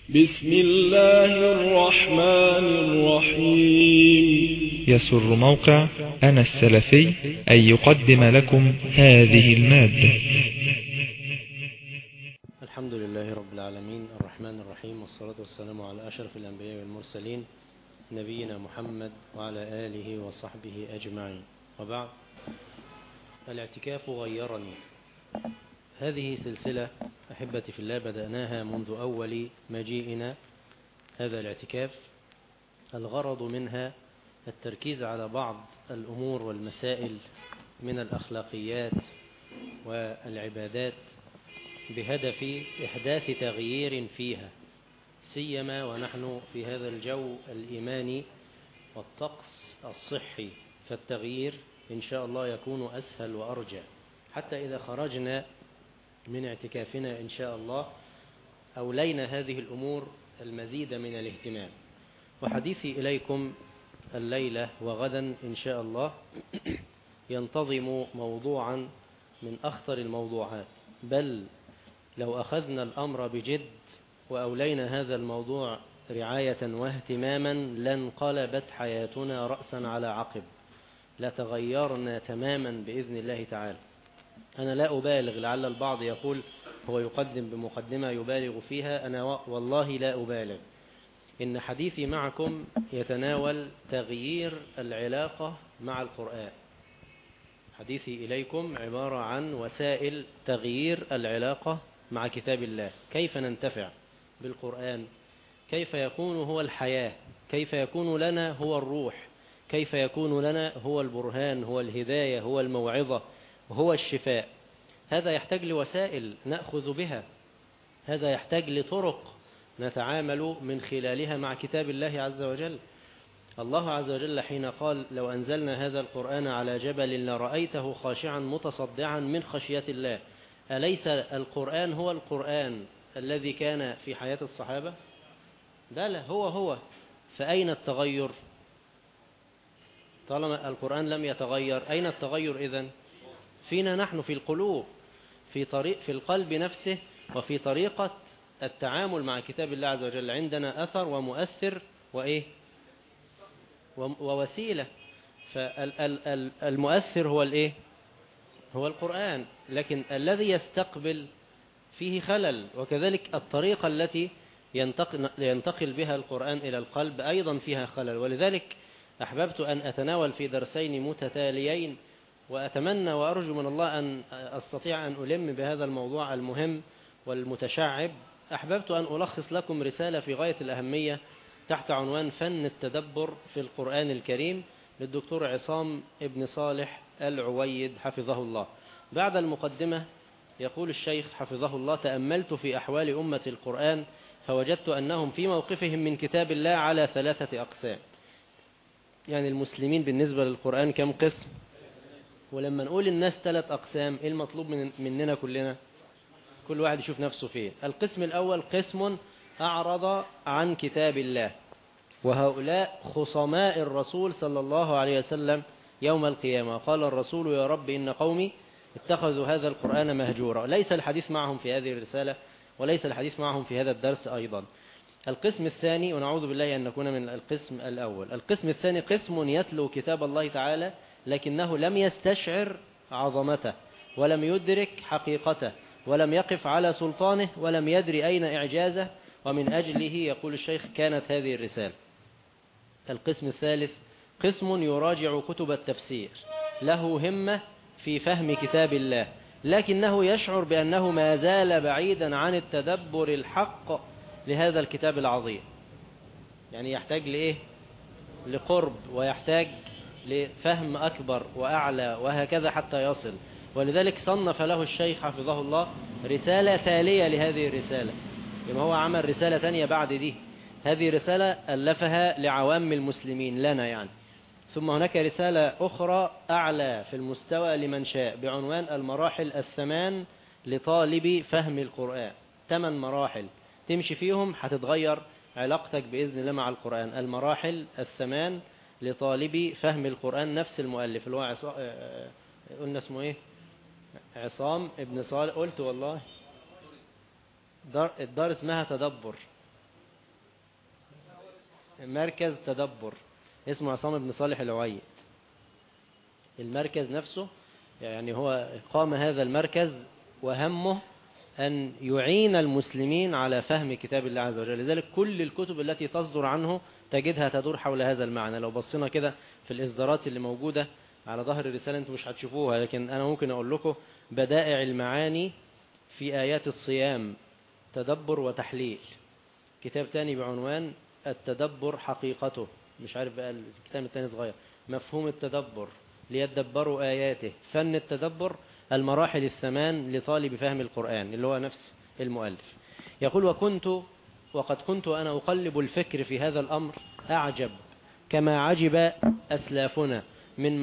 بسم الله الرحمن الرحيم. يسر موقع أنا السلفي أن يقدم لكم هذه المادة. الحمد لله رب العالمين الرحمن الرحيم، والصلاة والسلام على أشرف الأنبياء والمرسلين نبينا محمد وعلى آله وصحبه أجمعين، وبعد. الاعتكاف غيرني. هذه سلسلة أحبتي في الله بدأناها منذ أول مجيئنا هذا الاعتكاف. الغرض منها التركيز على بعض الأمور والمسائل من الأخلاقيات والعبادات بهدف إحداث تغيير فيها، سيما ونحن في هذا الجو الإيماني والطقس الصحي، فالتغيير إن شاء الله يكون أسهل وأرجع، حتى إذا خرجنا من اعتكافنا إن شاء الله أولينا هذه الأمور المزيد من الاهتمام. وحديثي إليكم الليلة وغدا إن شاء الله ينتظم موضوعا من أخطر الموضوعات، بل لو أخذنا الأمر بجد وأولينا هذا الموضوع رعاية واهتماما لانقلبت حياتنا رأسا على عقب، لتغيرنا تماما بإذن الله تعالى. أنا لا أبالغ، لعل البعض يقول هو يقدم بمقدمة يبالغ فيها، أنا والله لا أبالغ. إن حديثي معكم يتناول تغيير العلاقة مع القرآن. حديثي إليكم عبارة عن وسائل تغيير العلاقة مع كتاب الله، كيف ننتفع بالقرآن، كيف يكون هو الحياة، كيف يكون لنا هو الروح، كيف يكون لنا هو البرهان، هو الهداية، هو الموعظة، هو الشفاء. هذا يحتاج لوسائل نأخذ بها، هذا يحتاج لطرق نتعامل من خلالها مع كتاب الله عز وجل. الله عز وجل حين قال لو أنزلنا هذا القرآن على جبل لرأيته خاشعا متصدعا من خشية الله، أليس القرآن هو القرآن الذي كان في حياة الصحابة؟ بلى هو. فأين التغير؟ طالما القرآن لم يتغير، أين التغير إذن؟ فينا نحن، في القلوب، في القلب نفسه، وفي طريقة التعامل مع كتاب الله عز وجل. عندنا أثر ومؤثر وإيه ووسيلة. فالمؤثر هو الإيه؟ هو القرآن، لكن الذي يستقبل فيه خلل، وكذلك الطريقة التي ينتقل بها القرآن إلى القلب أيضا فيها خلل. ولذلك أحببت أن أتناول في درسين متتاليين، وأتمنى وأرجو من الله أن أستطيع أن ألم بهذا الموضوع المهم والمتشعب. أحببت أن ألخص لكم رسالة في غاية الأهمية تحت عنوان فن التدبر في القرآن الكريم للدكتور عصام ابن صالح العويد حفظه الله. بعد المقدمة يقول الشيخ حفظه الله: تأملت في أحوال أمة القرآن فوجدت أنهم في موقفهم من كتاب الله على 3 أقسام. يعني المسلمين بالنسبة للقرآن كم قسم؟ ولما نقول الناس 3 أقسام، إيه المطلوب مننا كلنا؟ كل واحد يشوف نفسه فيه. القسم الأول قسم أعرض عن كتاب الله، وهؤلاء خصماء الرسول صلى الله عليه وسلم يوم القيامة. قال الرسول: يا رب إن قومي اتخذوا هذا القرآن مهجورا. ليس الحديث معهم في هذه الرسالة، وليس الحديث معهم في هذا الدرس أيضا. القسم الثاني، ونعوذ بالله أن نكون من القسم الأول، القسم الثاني قسم يتلو كتاب الله تعالى لكنه لم يستشعر عظمته، ولم يدرك حقيقته، ولم يقف على سلطانه، ولم يدري أين إعجازه، ومن أجله يقول الشيخ كانت هذه الرسالة. القسم الثالث قسم يراجع كتب التفسير، له همة في فهم كتاب الله، لكنه يشعر بأنه ما زال بعيدا عن التدبر الحق لهذا الكتاب العظيم. يعني يحتاج لإيه؟ لقرب، ويحتاج لفهم أكبر وأعلى، وهكذا حتى يصل. ولذلك صنف له الشيخ حفظه الله رسالة تالية لهذه الرسالة. يبقى هو عمل رسالة تانية بعد دي. هذه رسالة ألفها لعوام المسلمين لنا يعني. ثم هناك رسالة أخرى أعلى في المستوى لمن شاء بعنوان المراحل 8 لطالب فهم القرآن. 8 مراحل تمشي فيهم هتتغير علاقتك بإذن الله مع القرآن. المراحل 8 لطالب فهم القرآن. نفس المؤلف اللي هو قلنا اسمه ايه؟ عصام ابن صالح. قلت والله الدار اسمها تدبر، مركز تدبر اسمه عصام بن صالح العويد. المركز نفسه يعني هو قام هذا المركز وهمه أن يعين المسلمين على فهم كتاب الله عز وجل. لذلك كل الكتب التي تصدر عنه تجدها تدور حول هذا المعنى. لو بصينا كده في الإصدارات اللي موجودة على ظهر الرسالة انتم مش هتشوفوها، لكن أنا ممكن أقول لكم: بدائع المعاني في آيات الصيام، تدبر وتحليل. كتاب تاني بعنوان التدبر حقيقته، مش عارف بقى الكتاب التاني صغير، مفهوم التدبر ليتدبروا آياته، فن التدبر، المراحل الثمان لطالب فهم القرآن، اللي هو نفس المؤلف. يقول: وقد كنت أنا أقلب الفكر في هذا الأمر أعجب كما عجب أسلافنا من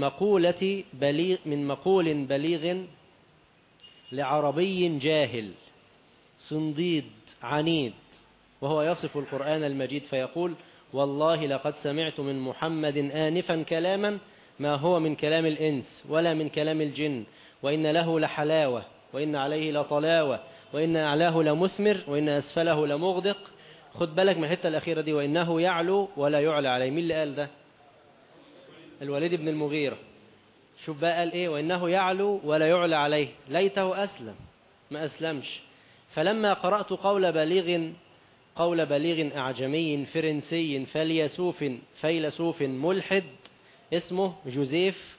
مقول بليغ لعربي جاهل صنديد عنيد، وهو يصف القرآن المجيد فيقول: والله لقد سمعت من محمد آنفا كلاما ما هو من كلام الإنس ولا من كلام الجن، وإن له لحلاوة وإن عليه لطلاوة وإن أعلاه لمثمر وإن أسفله لمغدق. خد بالك من الحتة الأخيرة دي: وإنه يعلو ولا يعلى عليه. مين اللي قال ده؟ الوليد بن المغيرة. شوف بقى قال إيه: وإنه يعلو ولا يعلى عليه. ليته أسلم، ما أسلمش. فلما قرأت قول بليغ أعجمي فرنسي فيلسوف ملحد اسمه جوزيف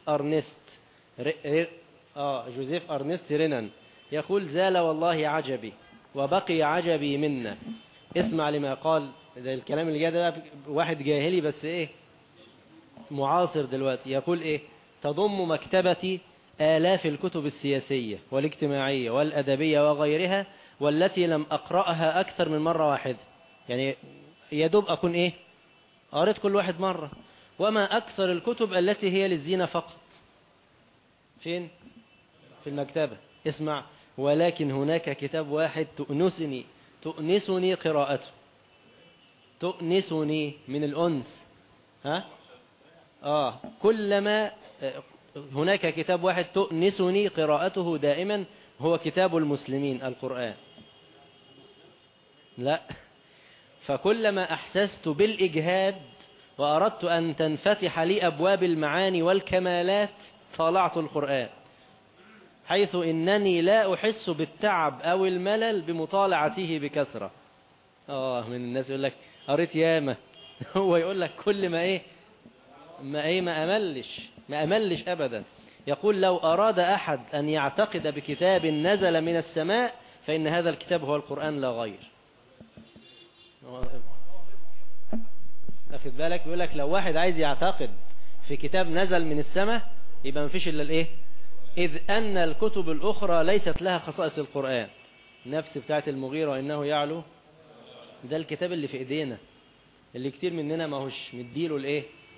أرنست رينان، يقول: زال والله عجبي وبقي عجبي منا. اسمع لما قال. ده الكلام اللي جاي ده واحد جاهلي بس ايه معاصر دلوقتي. يقول ايه: تضم مكتبتي آلاف الكتب السياسية والاجتماعية والأدبية وغيرها، والتي لم أقرأها أكثر من مرة واحدة. يعني يدوب أكون ايه قريت كل واحد مرة. وما أكثر الكتب التي هي للزينة فقط. فين؟ في المكتبة. اسمع: ولكن هناك كتاب واحد تؤنسني قراءته. تؤنسني من الأنس. كلما هناك كتاب واحد تؤنسني قراءته دائما، هو كتاب المسلمين القرآن. لا، فكلما أحسست بالإجهاد وأردت أن تنفتح لي أبواب المعاني والكمالات طالعت القرآن، حيث إنني لا أحس بالتعب أو الملل بمطالعته بكثرة. من الناس يقول لك قريت ياما هو يقول لك كل ما أملش أبدا. يقول: لو أراد أحد أن يعتقد بكتاب نزل من السماء فإن هذا الكتاب هو القرآن لا غير. أخذ بالك؟ يقول لك لو واحد عايز يعتقد في كتاب نزل من السماء يبقى مفيش إلا الإيه؟ إذ أن الكتب الأخرى ليست لها خصائص القرآن. نفس بتاعت المغيرة وإنه يعلو، ده الكتاب اللي في إيدينا، اللي كتير مننا ما هوش مديله الإيه؟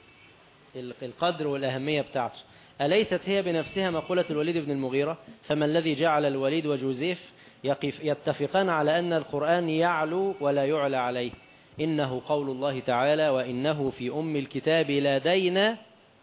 القدر والأهمية بتاعته. أليست هي بنفسها مقولة الوليد بن المغيرة؟ فما الذي جعل الوليد وجوزيف يتفقان على أن القرآن يعلو ولا يعلى عليه؟ إنه قول الله تعالى: وإنه في أم الكتاب لدينا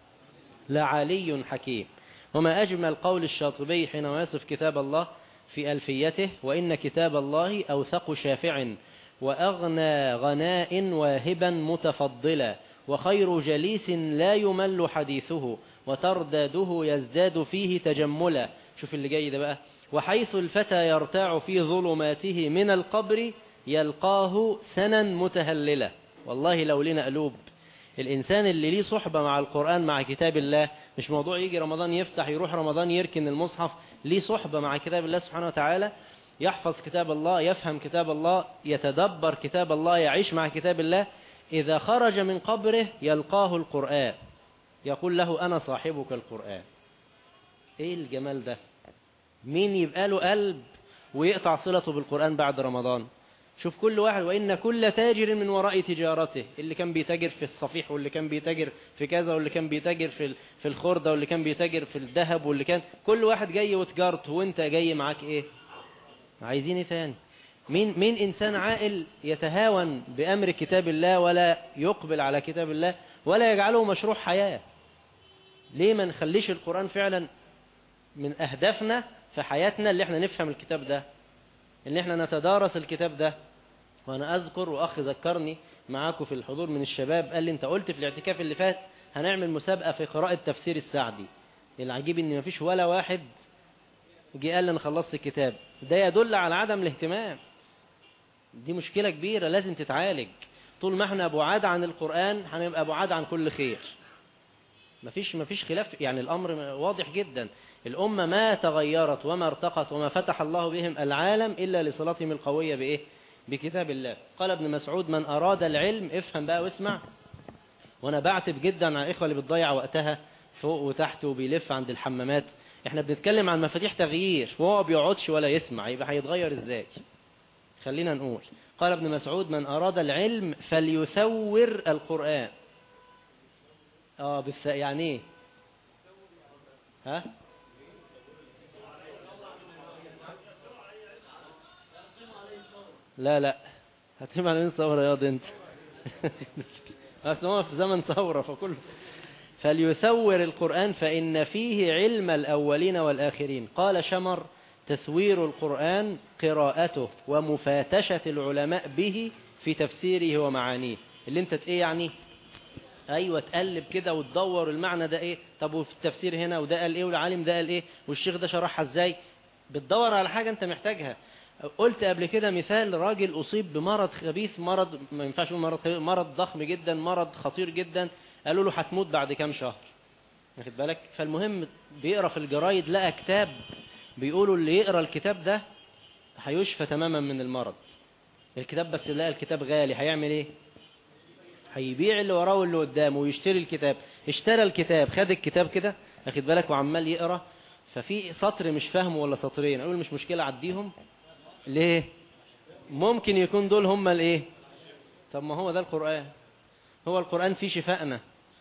لعلي حكيم. وما أجمل قول الشاطبي حين يصف كتاب الله في ألفيته: وإن كتاب الله أوثق شافع وأغنى غناء واهبا متفضلا، وخير جليس لا يمل حديثه، وترداده يزداد فيه تجملا. شوف اللي جاي ده بقى: وحيث الفتى يرتاع في ظلماته من القبر يلقاه سنا متهللا. والله لو لنا قلوب الإنسان اللي ليه صحبة مع القرآن مع كتاب الله، مش موضوع يجي رمضان يفتح يروح رمضان يركن المصحف، ليه صحبة مع كتاب الله سبحانه وتعالى، يحفظ كتاب الله، يفهم كتاب الله، يتدبر كتاب الله، يعيش مع كتاب الله، إذا خرج من قبره يلقاه القرآن يقول له: أنا صاحبك القرآن. إيه الجمال ده؟ مين يبقى له قلب ويقطع صلته بالقرآن بعد رمضان؟ شوف كل واحد: وإن كل تاجر من وراء تجارته، اللي كان بيتاجر في الصفيح واللي كان بيتاجر في كذا واللي كان بيتاجر في الخردة واللي كان بيتاجر في الذهب واللي كان، كل واحد جاي وتجارته، وانت جاي معاك ايه؟ عايزين ايه تاني؟ مين إنسان عاقل يتهاون بأمر كتاب الله ولا يقبل على كتاب الله ولا يجعله مشروع حياة؟ ليه ما نخليش القرآن فعلا من أهدافنا في حياتنا، اللي احنا نفهم الكتاب ده، اللي احنا نتدارس الكتاب ده؟ وأنا أذكر وأخ ذكرني معاكم في الحضور من الشباب قال لي أنت قلت في الاعتكاف اللي فات هنعمل مسابقة في قراءة تفسير السعدي. العجيب إن مفيش ولا واحد جه قال لي أنا خلصت الكتاب. ده يدل على عدم الاهتمام. دي مشكلة كبيرة لازم تتعالج. طول ما احنا بعاد عن القرآن هنبقى بعاد عن كل خير. مفيش خلاف، يعني الأمر واضح جدا. الأمة ما تغيرت وما ارتقت وما فتح الله بهم العالم إلا لصلاتهم القوية بإيه؟ بكتاب الله. قال ابن مسعود من أراد العلم، افهم بقى واسمع، وأنا بعتب جدا على الإخوة اللي بتضيع وقتها فوق وتحت وبيلف عند الحمامات. احنا بنتكلم عن مفاتيح تغيير وهو بيقعدش ولا يسمع، يبقى هيتغير ازاي؟ خلينا نقول قال ابن مسعود من أراد العلم فليثور القرآن. يعني ايه؟ ها؟ لا هتقيم على مين ثورة ياض انت؟ اصل هو في زمن ثورة فكله. فليثور القرآن فإن فيه علم الأولين والآخرين. قال شمر تثوير القرآن قراءته ومفاتشة العلماء به في تفسيره ومعانيه. اللي انت ايه يعني؟ ايوه تقلب كده وتدور المعنى ده ايه، طب وفي التفسير هنا وده قال ايه والعالم ده قال ايه والشيخ ده شرحها ازاي. بتدور على حاجة انت محتاجها. قلت قبل كده مثال راجل أصيب بمرض خبيث، مرض ما ينفعش مرض خبيث، مرض ضخم جدا، مرض خطير جدا. قالوا له هتموت بعد كام شهر، واخد بالك؟ فالمهم بيقرأ في الجرايد لقى كتاب بيقولوا اللي يقرأ الكتاب ده هيشفى تماما من المرض. الكتاب بس لقى الكتاب غالي، هيعمل ايه؟ هيبيع اللي وراه واللي قدامه ويشتري الكتاب. اشترى الكتاب، خد الكتاب كده واخد بالك وعمال يقرأ، ففي سطر مش فاهمه ولا سطرين، اقول مش مشكلة عديهم. ليه؟ ممكن يكون دول هم الايه؟ طب ما هو ده القرآن. هو القرآن فيه شفائنا.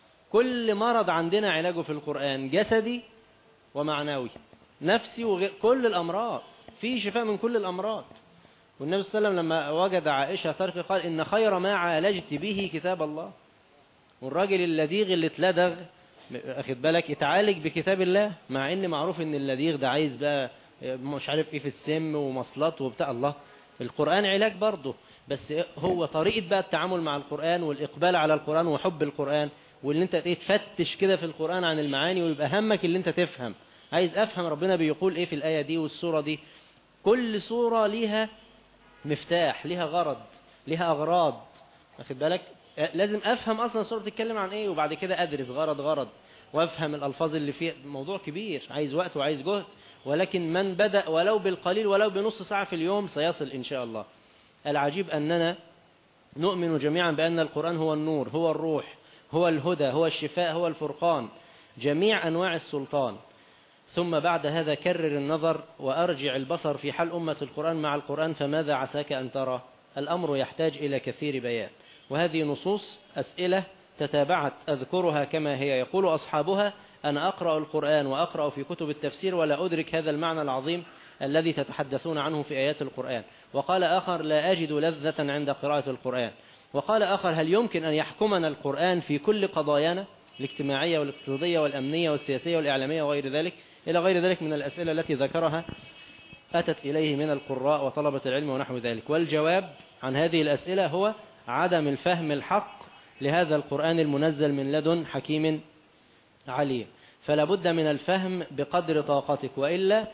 كل مرض عندنا علاجه في القرآن، جسدي ومعنوي، نفسي وغير كل الأمراض، فيه شفاء من كل الأمراض. والنبي صلى الله عليه وسلم لما وجد عائشة ترقي قال إن خير ما عالجت به كتاب الله. والراجل اللديغ اللي اتلدغ أخد بالك اتعالج بكتاب الله، مع إن معروف إن اللديغ ده عايز بقى مش عارف إيه في السم ومصلات وبتاع. الله القرآن علاج برضه، بس هو طريقة بقى التعامل مع القرآن والإقبال على القرآن وحب القرآن، واللي انت تفتش كده في القرآن عن المعاني ويبقى همك اللي انت تفهم. عايز أفهم ربنا بيقول إيه في الآية دي والسورة دي. كل سورة ليها مفتاح، ليها غرض، ليها أغراض، واخد بالك؟ لازم أفهم أصلا السورة بتتكلم عن إيه وبعد كده أدرس غرض وأفهم الألفاظ اللي فيها. موضوع كبير عايز وقت وعايز جهد، ولكن من بدأ ولو بالقليل ولو بنص ساعة في اليوم سيصل إن شاء الله. العجيب أننا نؤمن جميعا بأن القرآن هو النور، هو الروح، هو الهدى، هو الشفاء، هو الفرقان، جميع أنواع السلطان. ثم بعد هذا كرر النظر وأرجع البصر في حال أمة القرآن مع القرآن فماذا عساك أن ترى؟ الأمر يحتاج إلى كثير بيان. وهذه نصوص أسئلة تتابعت أذكرها كما هي. يقول أصحابها أنا أقرأ القرآن وأقرأ في كتب التفسير ولا أدرك هذا المعنى العظيم الذي تتحدثون عنه في آيات القرآن. وقال آخر لا أجد لذة عند قراءة القرآن. وقال آخر هل يمكن أن يحكمنا القرآن في كل قضايانا الاجتماعية والاقتصادية والأمنية والسياسية والإعلامية وغير ذلك إلى غير ذلك من الأسئلة التي ذكرها أتت إليه من القراء وطلبة العلم ونحو ذلك. والجواب عن هذه الأسئلة هو عدم الفهم الحق لهذا القرآن المنزل من لدن حكيم عليم. فلا بد من الفهم بقدر طاقتك، وإلا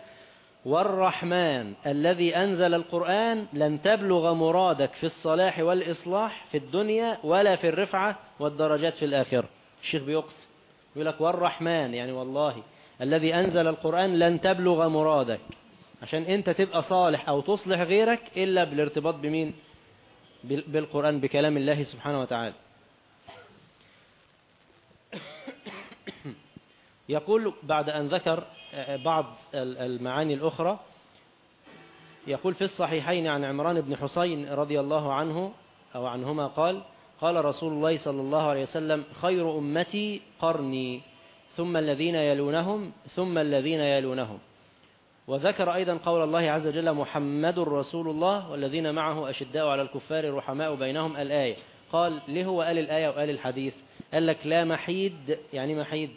والرحمن الذي أنزل القرآن لن تبلغ مرادك في الصلاح والإصلاح في الدنيا ولا في الرفعة والدرجات في الآخرة. الشيخ بيقص يقول لك والرحمن يعني والله الذي أنزل القرآن لن تبلغ مرادك عشان أنت تبقى صالح أو تصلح غيرك إلا بالارتباط بمين؟ بالقرآن، بكلام الله سبحانه وتعالى. يقول بعد أن ذكر بعض المعاني الأخرى يقول في الصحيحين عن عمران بن حسين رضي الله عنه أو عنهما قال قال رسول الله صلى الله عليه وسلم خير أمتي قرني ثم الذين يلونهم ثم الذين يلونهم. وذكر أيضا قول الله عز وجل محمد رسول الله والذين معه أشداء على الكفار رحماء بينهم الآية. قال ليه هو قال الآية وقال الحديث؟ قال لك لا محيد، يعني محيد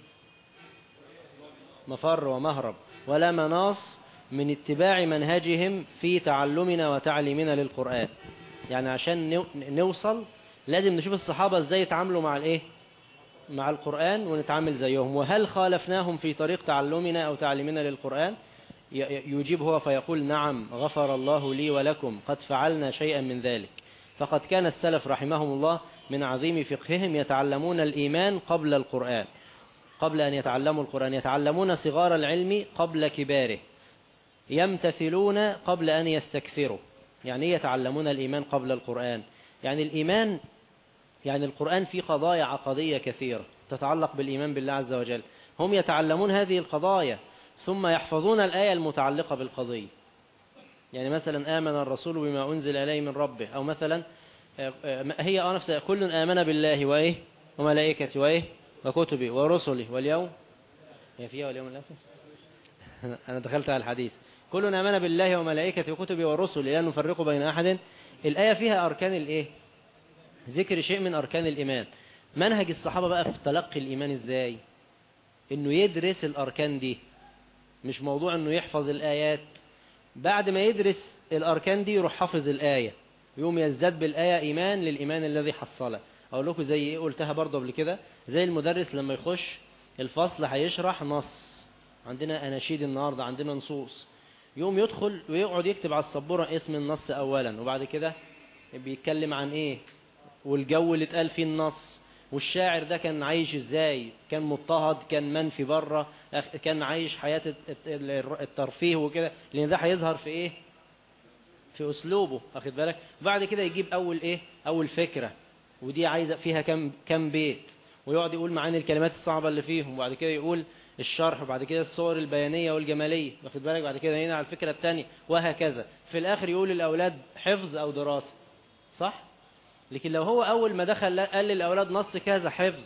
مفر ومهرب، ولا مناص من اتباع منهجهم في تعلمنا وتعليمنا للقرآن. يعني عشان نوصل لازم نشوف الصحابة ازاي يتعاملوا مع الايه، مع القرآن، ونتعامل زيهم. وهل خالفناهم في طريق تعلمنا أو تعليمنا للقرآن؟ يجيب هو فيقول نعم غفر الله لي ولكم قد فعلنا شيئا من ذلك. فقد كان السلف رحمهم الله من عظيم فقههم يتعلمون الإيمان قبل القرآن، قبل أن يتعلموا القرآن، يتعلمون صغار العلم قبل كباره، يمتثلون قبل أن يستكثروا. يعني يتعلمون الإيمان قبل القرآن، يعني الإيمان، يعني القرآن فيه قضايا عقدية كثيرة تتعلق بالإيمان بالله عز وجل، هم يتعلمون هذه القضايا ثم يحفظون الآية المتعلقة بالقضية. يعني مثلا آمن الرسول بما أنزل إليه من ربه، أو مثلا هي نفسها كل آمن بالله وإيه وملائكته وإيه وكتبه ورسله واليوم، هي فيها واليوم الآخر أنا دخلت على الحديث، كل آمن بالله وملائكته وكتبه ورسله لا نفرق بين أحد. الآية فيها أركان الإيه، ذكر شيء من أركان الإيمان. منهج الصحابة بقى في تلقي الإيمان إزاي؟ إنه يدرس الأركان دي، مش موضوع إنه يحفظ الآيات. بعد ما يدرس الأركان دي يروح حافظ الآية، يوم يزداد بالآية إيمان للإيمان الذي حصله. أقول لكم زي إيه، قلتها برضه قبل كده، زي المدرس لما يخش الفصل هيشرح نص، عندنا أناشيد النهاردة، عندنا نصوص، يوم يدخل ويقعد يكتب على السبورة اسم النص أولا، وبعد كده بيتكلم عن إيه، والجو اللي اتقال فيه النص، والشاعر ده كان عايش ازاي، كان مضطهد، كان منفي بره، كان عايش حياة الترفيه وكده، لان ده هيظهر في ايه، في اسلوبه، واخد بالك. وبعد كده يجيب اول ايه، اول فكرة، ودي عايزة فيها كم بيت، ويقعد يقول معاني الكلمات الصعبة اللي فيهم، وبعد كده يقول الشرح، وبعد كده الصور البيانية والجمالية، واخد بالك، بعد كده هنا على الفكرة الثانية، وهكذا. في الاخر يقول للاولاد حفظ او دراسة، صح؟ لكن لو هو أول ما دخل قال للأولاد نص كذا حفظ،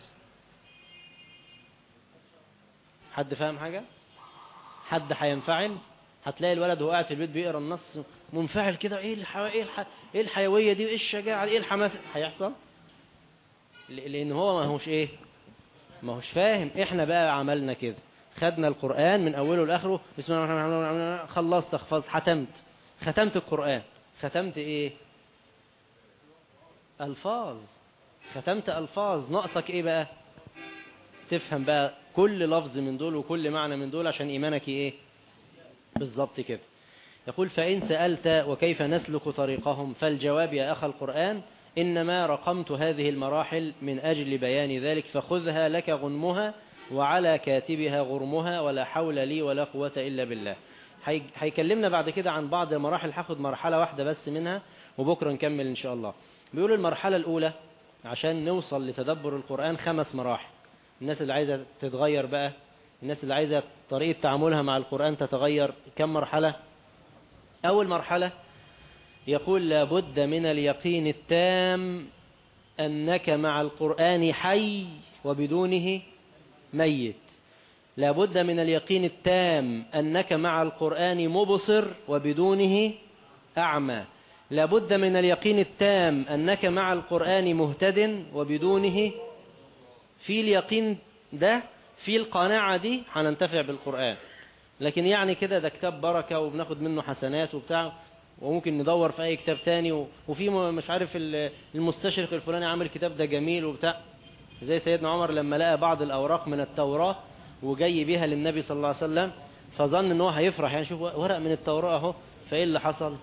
حد فاهم حاجة؟ حد هينفعل؟ هتلاقي الولد وهو قاعد في البيت بيقرأ النص منفعل كده، إيه الحيوية دي، إيه الشجاعة، إيه الحماس، هيحصل؟ لأن هو ما هوش إيه؟ ما هوش فاهم. إحنا بقى عملنا كده، خدنا القرآن من أوله لآخره، بسم الله الرحمن الرحيم، خلصت، احفظت، ختمت القرآن. ختمت إيه؟ ألفاظ، ختمت ألفاظ. ناقصك إيه بقى؟ تفهم بقى كل لفظ من دول وكل معنى من دول عشان إيمانك إيه بالضبط كده. يقول فإن سألت وكيف نسلك طريقهم، فالجواب يا أخ القرآن إنما رقمت هذه المراحل من أجل بيان ذلك، فخذها لك غنمها وعلى كاتبها غرمها، ولا حول لي ولا قوة إلا بالله. هيكلمنا بعد كده عن بعض المراحل، هاخد مرحلة واحدة بس منها وبكرة نكمل إن شاء الله. بيقول المرحلة الأولى عشان نوصل لتدبر القرآن 5 مراحل. الناس اللي عايزة تتغير بقى، الناس اللي عايزة طريقة تعاملها مع القرآن تتغير، كم مرحلة؟ أول مرحلة يقول لابد من اليقين التام أنك مع القرآن حي وبدونه ميت. لابد من اليقين التام أنك مع القرآن مبصر وبدونه أعمى. لابد من اليقين التام أنك مع القرآن مهتد وبدونه. في اليقين ده، في القناعة دي، هننتفع بالقرآن. لكن يعني كده ده كتاب بركة وبناخد منه حسنات وبتاع، وممكن ندور في أي كتاب تاني، وفي مش عارف المستشرق الفلاني عامل كتاب ده جميل وبتاع، زي سيدنا عمر لما لقى بعض الأوراق من التوراة وجاي بيها للنبي صلى الله عليه وسلم، فظن ان هو هيفرح، يعني شوف ورق من التوراة اهو، فايه اللي حصل؟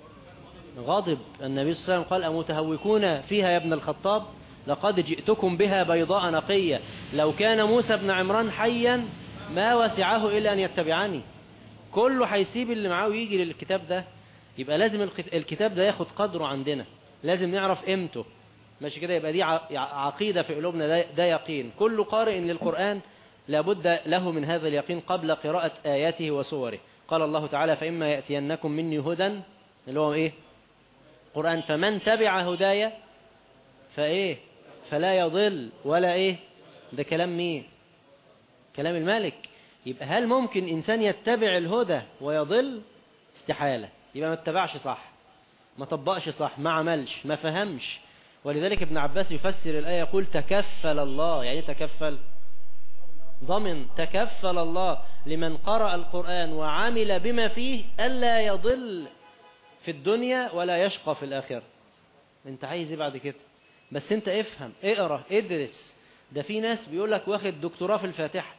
غضب. النبي صلى الله عليه وسلم قال أمتهوكون فيها يا ابن الخطاب، لقد جئتكم بها بيضاء نقية، لو كان موسى بن عمران حيا ما وسعه إلا أن يتبعني. كله هيسيب اللي معاه ويجي للكتاب ده. يبقى لازم الكتاب ده ياخد قدره عندنا، لازم نعرف قيمته، ماشي كده. يبقى دي عقيدة في قلوبنا، ده يقين. كل قارئ للقرآن لابد له من هذا اليقين قبل قراءة آياته وسوره. قال الله تعالى فإما يأتينكم مني هدى، اللي هو إيه؟ قرآن، فمن تبع هدايا فإيه؟ فلا يضل ولا إيه؟ ده كلام مين؟ كلام الملك. يبقى هل ممكن إنسان يتبع الهدى ويضل؟ استحالة. يبقى ما اتبعش صح، ما طبقش صح، ما عملش، ما فهمش. ولذلك ابن عباس يفسر الآية يقول تكفل الله. يعني تكفل؟ ضمن. تكفل الله لمن قرأ القرآن وعمل بما فيه ألا يضل في الدنيا ولا يشقى في الآخرة. انت عايز ايه بعد كده؟ بس انت افهم، اقرأ، ادرس. ده في ناس بيقولك واخد دكتوراه في الفاتحة،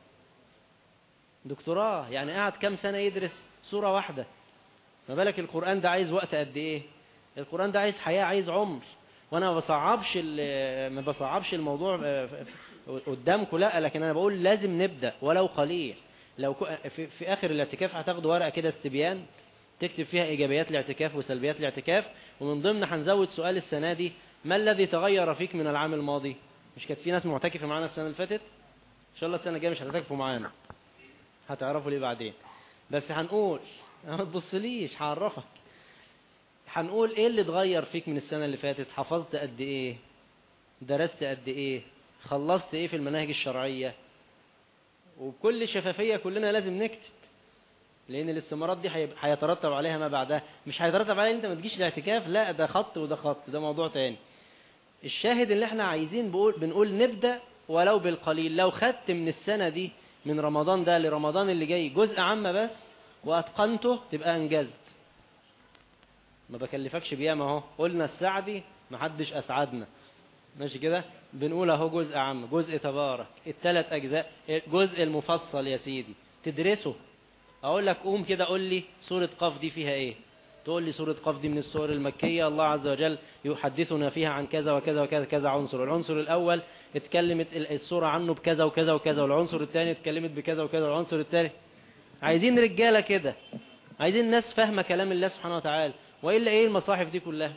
دكتوراه يعني قاعد كام سنة يدرس سورة واحدة. ما بالك القرآن ده عايز وقت قد ايه؟ القرآن ده عايز حياة، عايز عمر. وانا ما بصعبش الموضوع قدامكم، لا، لكن انا بقول لازم نبدأ ولو قليل. لو في اخر الاعتكاف هتاخدوا ورقة كده استبيان تكتب فيها ايجابيات الاعتكاف وسلبيات الاعتكاف، ومن ضمن هنزود سؤال السنة دي: ما الذي تغير فيك من العام الماضي؟ مش كانت في ناس معتكفة معانا السنة اللي فاتت؟ ان شاء الله السنة الجاية مش هتعتكفوا معانا، هتعرفوا ليه بعدين. بس هنقول، ما تبصليش هعرفك، هنقول ايه اللي اتغير فيك من السنة اللي فاتت. حفظت قد ايه؟ درست قد ايه؟ خلصت ايه في المناهج الشرعية؟ وبكل شفافية كلنا لازم نكتب، لان الاستمارات دي هيترتب عليها ما بعدها. مش هيترتب عليها انت ما تجيش الاعتكاف، لا، ده خط وده خط، ده موضوع تاني. الشاهد اللي احنا عايزين بنقول نبدأ ولو بالقليل. لو خدت من السنة دي، من رمضان ده لرمضان اللي جاي، جزء عامة بس واتقنته، تبقى انجزت. ما بكلفكش بياما اهو، قلنا السعدي محدش اسعدنا، ماشي كده. بنقول اهو جزء عام، جزء تبارك، الثلاث اجزاء، جزء المفصل يا سيدي تدرسه. اقول لك قوم كده قول لي سورة قاف دي فيها ايه؟ تقول لي سورة قاف دي من السور المكية، الله عز وجل يحدثنا فيها عن كذا وكذا وكذا كذا عنصر. العنصر الأول اتكلمت السورة عنه بكذا وكذا وكذا، والعنصر الثاني اتكلمت بكذا وكذا، والعنصر الثالث. عايزين رجالة كده، عايزين ناس فاهمة كلام الله سبحانه وتعالى. وإلا إيه المصاحف دي كلها؟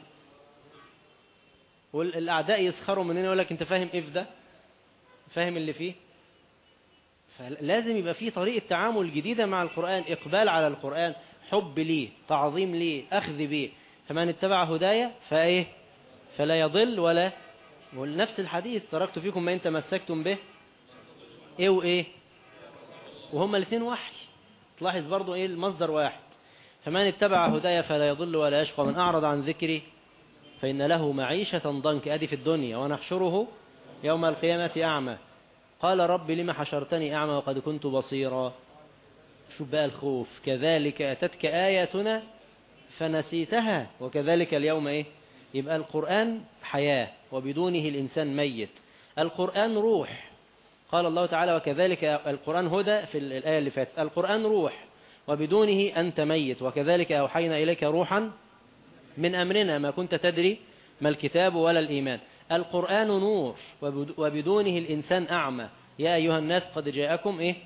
والأعداء يسخروا مننا، يقول لك أنت فاهم إيه في ده؟ فاهم اللي فيه؟ فلازم يبقى فيه طريقة تعامل جديدة مع القرآن، إقبال على القرآن، حب ليه، تعظيم ليه، أخذ بيه. فمن اتبع هدايا فإيه؟ فلا يضل ولا. ونفس الحديث: تركت فيكم ما إن تمسكتم به إيه وإيه، وهما الاثنين وحي. تلاحظ برضو إيه المصدر واحد. فمن اتبع هدايا فلا يضل ولا يشقى، من أعرض عن ذكري فإن له معيشة ضنك. أدي في الدنيا، ونحشره يوم القيامة أعمى قال رب لما حشرتني أعمى وقد كنت بصيرا. شوف بقى الخوف: كذلك أتتك آياتنا فنسيتها وكذلك اليوم إيه. يبقى القرآن حياة، وبدونه الإنسان ميت. القرآن روح، قال الله تعالى: وكذلك القرآن هدى في الآية اللي فاتت. القرآن روح، وبدونه أنت ميت. وكذلك أوحينا إليك روحا من أمرنا ما كنت تدري ما الكتاب ولا الإيمان. القرآن نور، وبدونه الإنسان أعمى. يا أيها الناس قد جاءكم إيه؟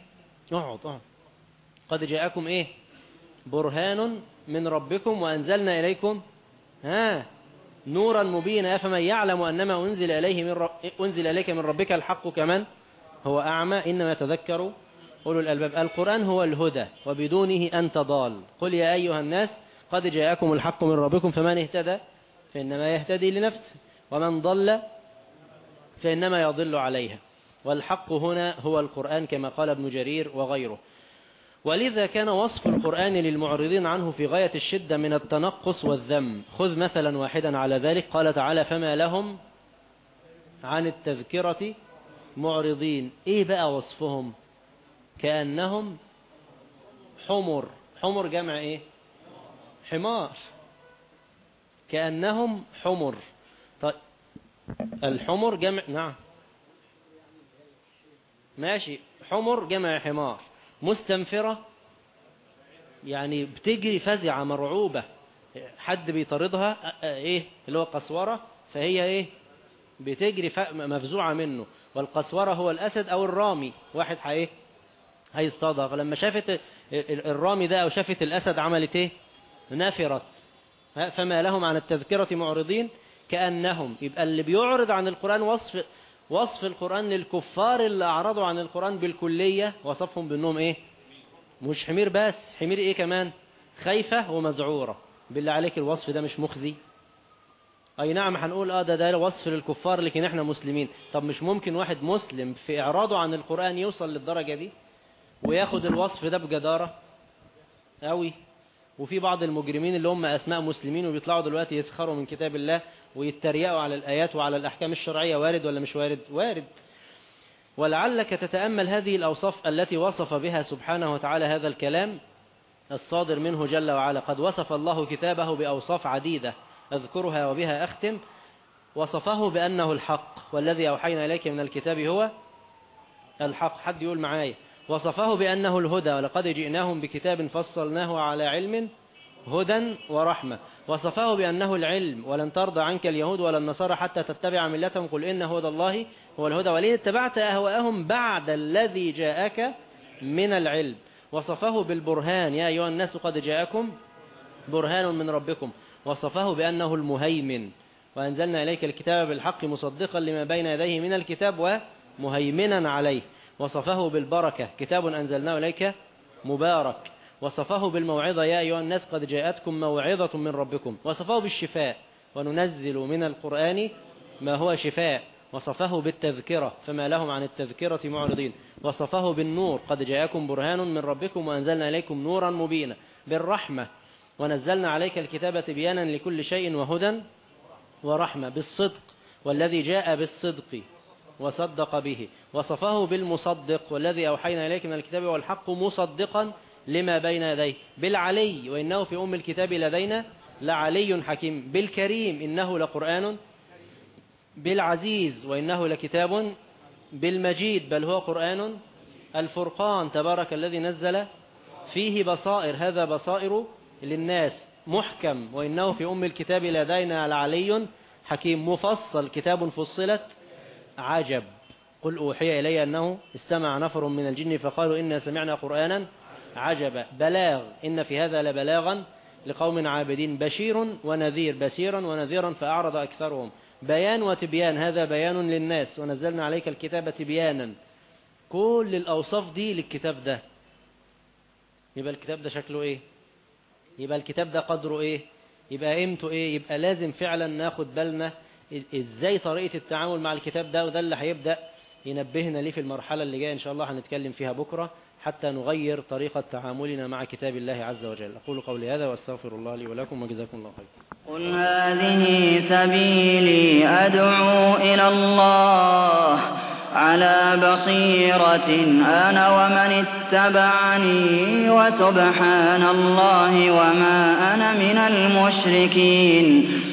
قد جاءكم إيه؟ برهان من ربكم وأنزلنا إليكم نورا مبينا. أفمن يعلم أنما أنزل إليك من ربك الحق كمن هو أعمى إنما يتذكر أولو الألباب. القرآن هو الهدى، وبدونه أنت ضال. قل يا أيها الناس قد جاءكم الحق من ربكم فمن اهتدى فإنما يهتدي لنفسه، ومن ضل فإنما يضل عليها. والحق هنا هو القرآن كما قال ابن جرير وغيره. ولذا كان وصف القرآن للمعرضين عنه في غاية الشدة من التنقص والذم. خذ مثلا واحدا على ذلك، قال تعالى: فما لهم عن التذكرة معرضين. ايه بقى وصفهم؟ كأنهم حمر جمع ايه؟ حمار. كأنهم حمر. طيب الحمر جمع، نعم ماشي، حمر جمع حمار. مستنفرة يعني بتجري فزعة مرعوبة، حد بيطاردها ايه اللي هو قسورة، فهي ايه بتجري مفزوعة منه. والقسورة هو الأسد أو الرامي، واحد ايه هيصطادها. فلما شافت الرامي ده أو شافت الأسد عملت ايه؟ نفرت. فما لهم عن التذكرة معرضين كأنهم. يبقى اللي بيعرض عن القرآن وصف القرآن للكفار اللي أعرضوا عن القرآن بالكلية، وصفهم بأنهم إيه؟ مش حمير بس، حمير إيه كمان؟ خايفة ومزعورة. بالله عليك الوصف ده مش مخزي؟ أي نعم هنقول ده وصف للكفار لكن إحنا مسلمين. طب مش ممكن واحد مسلم في إعراضه عن القرآن يوصل للدرجة دي وياخد الوصف ده بجدارة أوي؟ وفي بعض المجرمين اللي هم أسماء مسلمين وبيطلعوا دلوقتي يسخروا من كتاب الله ويتريقوا على الآيات وعلى الأحكام الشرعية. وارد ولا مش وارد؟ وارد. ولعلك تتأمل هذه الأوصاف التي وصف بها سبحانه وتعالى هذا الكلام الصادر منه جل وعلا. قد وصف الله كتابه بأوصاف عديدة أذكرها وبها أختم. وصفه بأنه الحق، والذي أوحينا إليك من الكتاب هو الحق. حد يقول معايا. وصفه بأنه الهدى، ولقد جئناهم بكتاب فصلناه على علم هدى ورحمة. وصفه بأنه العلم، ولن ترضى عنك اليهود ولا النصارى حتى تتبع ملتهم، قل إن هدى الله هو الهدى ولئن اتبعت أهواءهم بعد الذي جاءك من العلم. وصفه بالبرهان، يا أيها الناس قد جاءكم برهان من ربكم. وصفه بأنه المهيمن، وأنزلنا إليك الكتاب بالحق مصدقا لما بين يديه من الكتاب ومهيمنا عليه. وصفه بالبركة، كتاب أنزلناه إليك مبارك. وصفه بالموعظة، يا أيها الناس قد جاءتكم موعظة من ربكم. وصفه بالشفاء، وننزل من القرآن ما هو شفاء. وصفه بالتذكرة، فما لهم عن التذكرة معرضين. وصفه بالنور، قد جاءكم برهان من ربكم وأنزلنا إليكم نورا مبينا. بالرحمة، ونزلنا عليك الكتاب تبيانا لكل شيء وهدى ورحمة. بالصدق، والذي جاء بالصدق وصدق به. وصفه بالمصدق، والذي أوحينا إليك من الكتاب والحق مصدقا لما بين يديه. بالعلي، وإنه في أم الكتاب لدينا لعلي حكيم. بالكريم، إنه لقرآن. بالعزيز، وإنه لكتاب. بالمجيد، بل هو قرآن. الفرقان، تبارك الذي نزل فيه بصائر، هذا بصائر للناس. محكم، وإنه في أم الكتاب لدينا لعلي حكيم. مفصل، كتاب فصلت. عجب، قل أوحي إلي أنه استمع نفر من الجن فقالوا إنا سمعنا قرآنا عجبا. بلاغ، إن في هذا لبلاغا لقوم عابدين. بشير ونذير، بشيرا ونذيرا فأعرض أكثرهم. بيان وتبيان، هذا بيان للناس. ونزلنا عليك الكتاب تبيانا. كل الأوصاف دي للكتاب ده. يبقى الكتاب ده شكله إيه؟ يبقى الكتاب ده قدره إيه؟ يبقى قيمته إيه؟ يبقى لازم فعلا ناخد بالنا إزاي طريقة التعامل مع الكتاب ده، وده اللي هيبدأ ينبهنا ليه في المرحلة اللي جاية إن شاء الله هنتكلم فيها بكرة، حتى نغير طريقة تعاملنا مع كتاب الله عز وجل. أقول قولي هذا واستغفر الله لي ولكم، وجزاكم الله خير. قل هذه سبيلي أدعو إلى الله على بصيرة أنا ومن اتبعني، وسبحان الله وما أنا من المشركين.